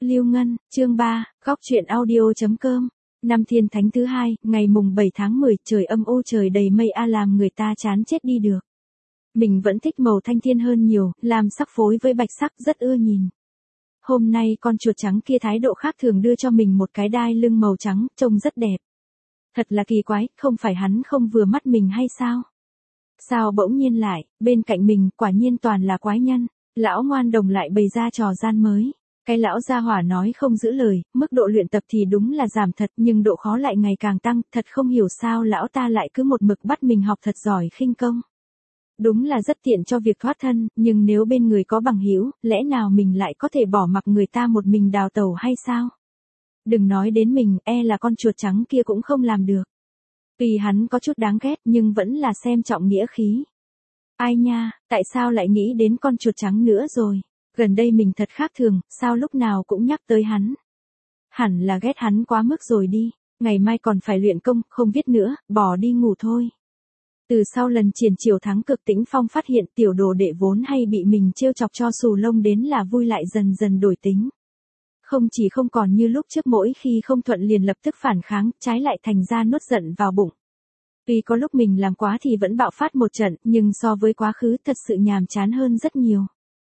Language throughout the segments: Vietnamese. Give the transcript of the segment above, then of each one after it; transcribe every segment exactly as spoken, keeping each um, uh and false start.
Lưu Ngân, chương ba, góc truyện audio.com. Năm Thiên Thánh thứ hai, ngày mùng bảy tháng mười, trời âm u trời đầy mây a làm người ta chán chết đi được. Mình vẫn thích màu thanh thiên hơn nhiều, làm sắc phối với bạch sắc rất ưa nhìn. Hôm nay con chuột trắng kia thái độ khác thường đưa cho mình một cái đai lưng màu trắng, trông rất đẹp. Thật là kỳ quái, không phải hắn không vừa mắt mình hay sao? Sao bỗng nhiên lại, bên cạnh mình, quả nhiên toàn là quái nhân. Lão ngoan đồng lại bày ra trò gian mới. Cái lão gia hỏa nói không giữ lời, mức độ luyện tập thì đúng là giảm thật nhưng độ khó lại ngày càng tăng, thật không hiểu sao lão ta lại cứ một mực bắt mình học thật giỏi khinh công. Đúng là rất tiện cho việc thoát thân, nhưng nếu bên người có bằng hữu, lẽ nào mình lại có thể bỏ mặc người ta một mình đào tẩu hay sao? Đừng nói đến mình, e là con chuột trắng kia cũng không làm được. Tuy hắn có chút đáng ghét nhưng vẫn là xem trọng nghĩa khí. Ai nha, tại sao lại nghĩ đến con chuột trắng nữa rồi? Gần đây mình thật khác thường, sao lúc nào cũng nhắc tới hắn. Hẳn là ghét hắn quá mức rồi đi, ngày mai còn phải luyện công, không viết nữa, bỏ đi ngủ thôi. Từ sau lần triển chiều thắng cực Tĩnh Phong phát hiện tiểu đồ đệ vốn hay bị mình trêu chọc cho xù lông đến là vui lại dần dần đổi tính. Không chỉ không còn như lúc trước mỗi khi không thuận liền lập tức phản kháng, trái lại thành ra nuốt giận vào bụng. Tuy có lúc mình làm quá thì vẫn bạo phát một trận, nhưng so với quá khứ thật sự nhàm chán hơn rất nhiều.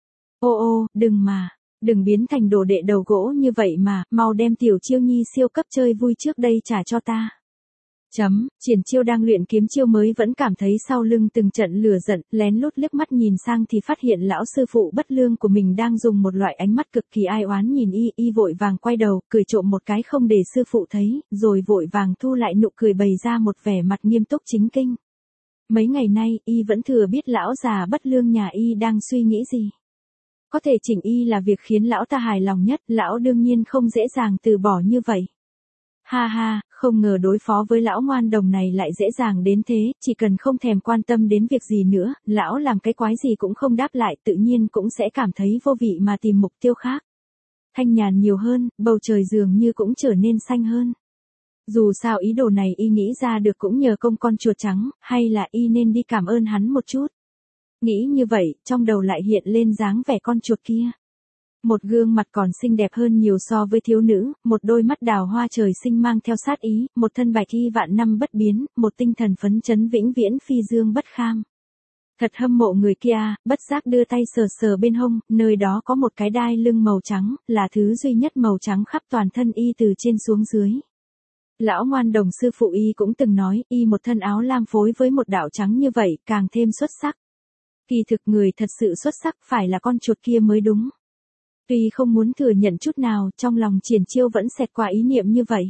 Ô ô, đừng mà, đừng biến thành đồ đệ đầu gỗ như vậy mà, mau đem tiểu chiêu nhi siêu cấp chơi vui trước đây trả cho ta. Chấm, triển chiêu đang luyện kiếm chiêu mới vẫn cảm thấy sau lưng từng trận lửa giận, lén lút liếc mắt nhìn sang thì phát hiện lão sư phụ bất lương của mình đang dùng một loại ánh mắt cực kỳ ai oán nhìn y, y vội vàng quay đầu, cười trộm một cái không để sư phụ thấy, rồi vội vàng thu lại nụ cười bày ra một vẻ mặt nghiêm túc chính kinh. Mấy ngày nay, y vẫn thừa biết lão già bất lương nhà y đang suy nghĩ gì. Có thể chỉnh y là việc khiến lão ta hài lòng nhất, lão đương nhiên không dễ dàng từ bỏ như vậy. Ha ha, không ngờ đối phó với lão ngoan đồng này lại dễ dàng đến thế, chỉ cần không thèm quan tâm đến việc gì nữa, lão làm cái quái gì cũng không đáp lại tự nhiên cũng sẽ cảm thấy vô vị mà tìm mục tiêu khác. Thanh nhàn nhiều hơn, bầu trời dường như cũng trở nên xanh hơn. Dù sao ý đồ này y nghĩ ra được cũng nhờ công con chuột trắng, hay là y nên đi cảm ơn hắn một chút. Nghĩ như vậy, trong đầu lại hiện lên dáng vẻ con chuột kia. Một gương mặt còn xinh đẹp hơn nhiều so với thiếu nữ, một đôi mắt đào hoa trời sinh mang theo sát ý, một thân bạch y vạn năm bất biến, một tinh thần phấn chấn vĩnh viễn phi dương bất kham. Thật hâm mộ người kia, bất giác đưa tay sờ sờ bên hông, nơi đó có một cái đai lưng màu trắng, là thứ duy nhất màu trắng khắp toàn thân y từ trên xuống dưới. Lão ngoan đồng sư phụ y cũng từng nói, y một thân áo lam phối với một đạo trắng như vậy, càng thêm xuất sắc. Kỳ thực người thật sự xuất sắc phải là con chuột kia mới đúng. Tuy không muốn thừa nhận chút nào, trong lòng triển chiêu vẫn xẹt qua ý niệm như vậy.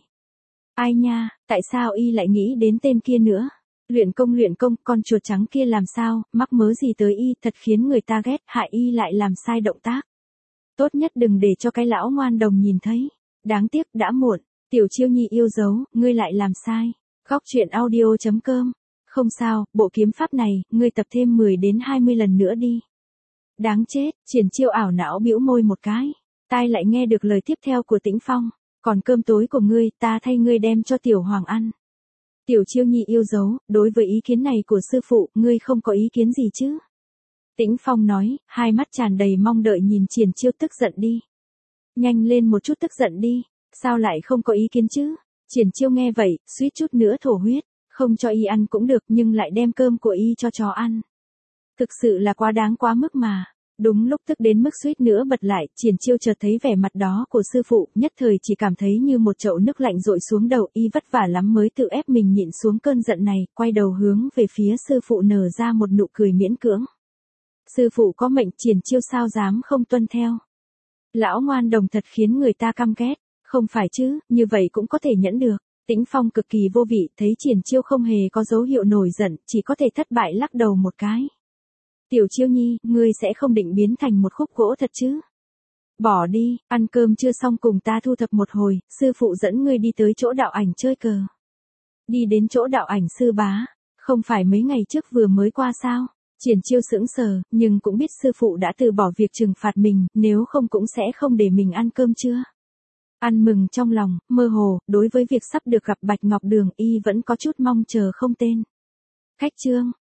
Ai nha, tại sao y lại nghĩ đến tên kia nữa? Luyện công luyện công, con chuột trắng kia làm sao, mắc mớ gì tới y, thật khiến người ta ghét, hại y lại làm sai động tác. Tốt nhất đừng để cho cái lão ngoan đồng nhìn thấy. Đáng tiếc, đã muộn. Tiểu chiêu nhi yêu dấu, ngươi lại làm sai. Góc truyện audio.com. Không sao, bộ kiếm pháp này, ngươi tập thêm mười đến hai mươi lần nữa đi. Đáng chết, triển chiêu ảo não bĩu môi một cái. Tai lại nghe được lời tiếp theo của Tĩnh Phong. Còn cơm tối của ngươi, ta thay ngươi đem cho tiểu hoàng ăn. Tiểu chiêu nhi yêu dấu, đối với ý kiến này của sư phụ, ngươi không có ý kiến gì chứ? Tĩnh Phong nói, hai mắt tràn đầy mong đợi nhìn triển chiêu tức giận đi. Nhanh lên một chút tức giận đi, sao lại không có ý kiến chứ? Triển chiêu nghe vậy, suýt chút nữa thổ huyết. Không cho y ăn cũng được nhưng lại đem cơm của y cho chó ăn. Thực sự là quá đáng quá mức mà. Đúng lúc tức đến mức suýt nữa bật lại, triển chiêu chợt thấy vẻ mặt đó của sư phụ, nhất thời chỉ cảm thấy như một chậu nước lạnh dội xuống đầu, y vất vả lắm mới tự ép mình nhịn xuống cơn giận này, quay đầu hướng về phía sư phụ nở ra một nụ cười miễn cưỡng. Sư phụ có mệnh, triển chiêu sao dám không tuân theo. Lão ngoan đồng thật khiến người ta căm ghét, không phải chứ, như vậy cũng có thể nhẫn được. Tĩnh Phong cực kỳ vô vị, thấy triển chiêu không hề có dấu hiệu nổi giận, chỉ có thể thất bại lắc đầu một cái. Tiểu chiêu nhi, ngươi sẽ không định biến thành một khúc gỗ thật chứ? Bỏ đi, ăn cơm chưa xong cùng ta thu thập một hồi, sư phụ dẫn ngươi đi tới chỗ đạo ảnh chơi cờ. Đi đến chỗ đạo ảnh sư bá, không phải mấy ngày trước vừa mới qua sao? Triển chiêu sững sờ, nhưng cũng biết sư phụ đã từ bỏ việc trừng phạt mình, nếu không cũng sẽ không để mình ăn cơm trưa. Ăn mừng trong lòng, mơ hồ, đối với việc sắp được gặp Bạch Ngọc Đường y vẫn có chút mong chờ không tên. Khách trương,